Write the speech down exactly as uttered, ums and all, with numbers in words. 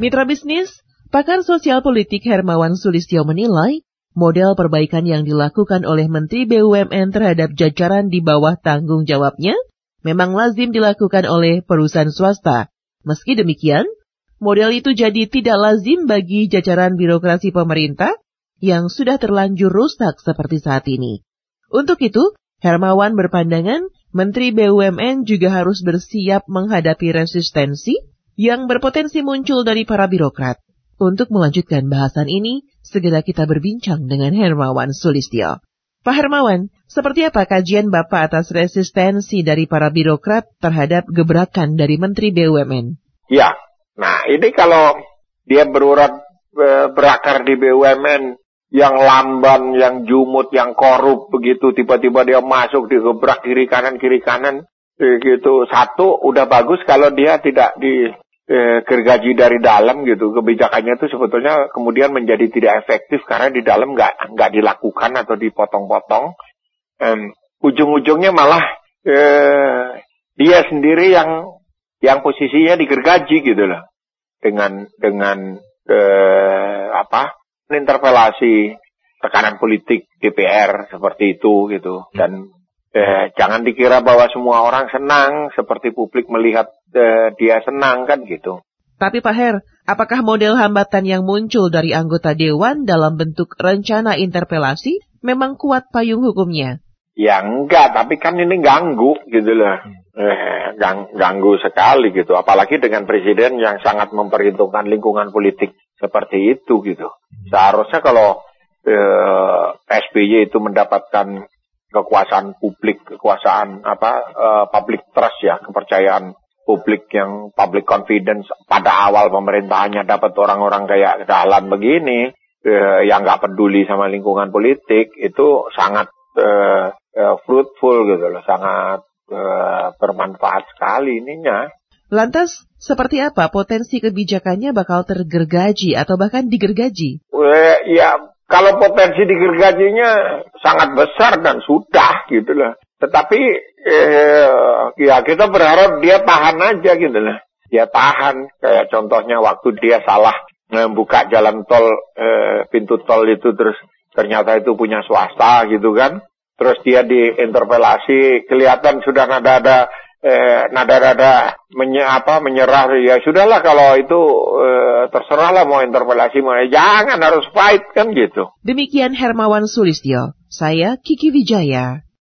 Mitra bisnis, pakar sosial politik Hermawan Sulistyo menilai, model perbaikan yang dilakukan oleh Menteri B U M N terhadap jajaran di bawah tanggung jawabnya memang lazim dilakukan oleh perusahaan swasta. Meski demikian, model itu jadi tidak lazim bagi jajaran birokrasi pemerintah yang sudah terlanjur rusak seperti saat ini. Untuk itu, Hermawan berpandangan Menteri B U M N juga harus bersiap menghadapi resistensi yang berpotensi muncul dari para birokrat. Untuk melanjutkan bahasan ini, segera kita berbincang dengan Hermawan Sulistyo. Pak Hermawan, seperti apa kajian Bapak atas resistensi dari para birokrat terhadap gebrakan dari Menteri B U M N? Ya, nah ini kalau dia berurat berakar di B U M N yang lamban, yang jumut, yang korup begitu, tiba-tiba dia masuk digebrak kiri kanan kiri kanan gitu. Satu udah bagus kalau dia tidak di eh, gergaji dari dalam gitu. Kebijakannya itu sebetulnya kemudian menjadi tidak efektif karena di dalam nggak nggak dilakukan atau dipotong-potong. Um, ujung-ujungnya malah eh, dia sendiri yang yang posisinya digergaji gitu loh, dengan dengan eh, apa? interpelasi, tekanan politik D P R seperti itu gitu. Dan eh, jangan dikira bahwa semua orang senang seperti publik melihat eh, dia senang kan gitu. Tapi Pak Her, apakah model hambatan yang muncul dari anggota Dewan dalam bentuk rencana interpelasi memang kuat payung hukumnya? Ya enggak, tapi kan ini ganggu gitu loh. Eh, gang, ganggu sekali gitu. Apalagi dengan presiden yang sangat memperhitungkan lingkungan politik seperti itu gitu. Seharusnya kalau eh, S B Y itu mendapatkan kekuasaan publik, kekuasaan apa eh, public trust ya, kepercayaan publik yang public confidence pada awal pemerintahannya dapat orang-orang kayak Dahlan begini eh, yang nggak peduli sama lingkungan politik, itu sangat eh, eh, fruitful gitu loh, sangat eh, bermanfaat sekali ininya. Lantas, seperti apa potensi kebijakannya bakal tergergaji atau bahkan digergaji? Eh, ya, kalau potensi digergajinya sangat besar dan sudah gitu loh. Tetapi eh, ya kita berharap dia tahan aja gitu loh. Dia tahan, kayak contohnya waktu dia salah membuka jalan tol, eh, pintu tol itu terus ternyata itu punya swasta gitu kan. Terus dia diinterpelasi, kelihatan sudah nada-nada Eh, nada-nada menye, apa, menyerah, ya sudahlah kalau itu eh, terserahlah mau interpelasi mau, jangan harus fight kan gitu. Demikian Hermawan Sulistyo, saya Kiki Wijaya.